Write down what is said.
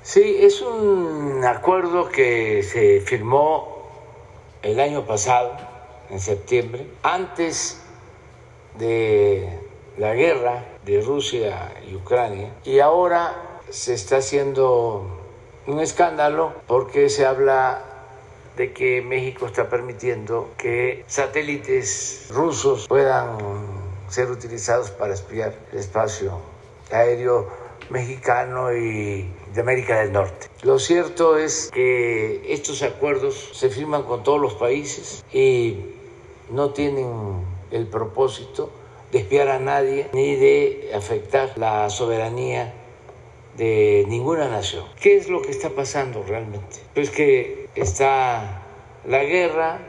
Sí, es un acuerdo que se firmó el año pasado, en septiembre, antes de la guerra de Rusia y Ucrania, y ahora se está haciendo un escándalo porque se habla de que México está permitiendo que satélites rusos puedan ser utilizados para espiar el espacio aéreo mexicano y de América del Norte. Lo cierto es que estos acuerdos se firman con todos los países y no tienen el propósito de espiar a nadie ni de afectar la soberanía de ninguna nación. ¿Qué es lo que está pasando realmente? Pues que está la guerra,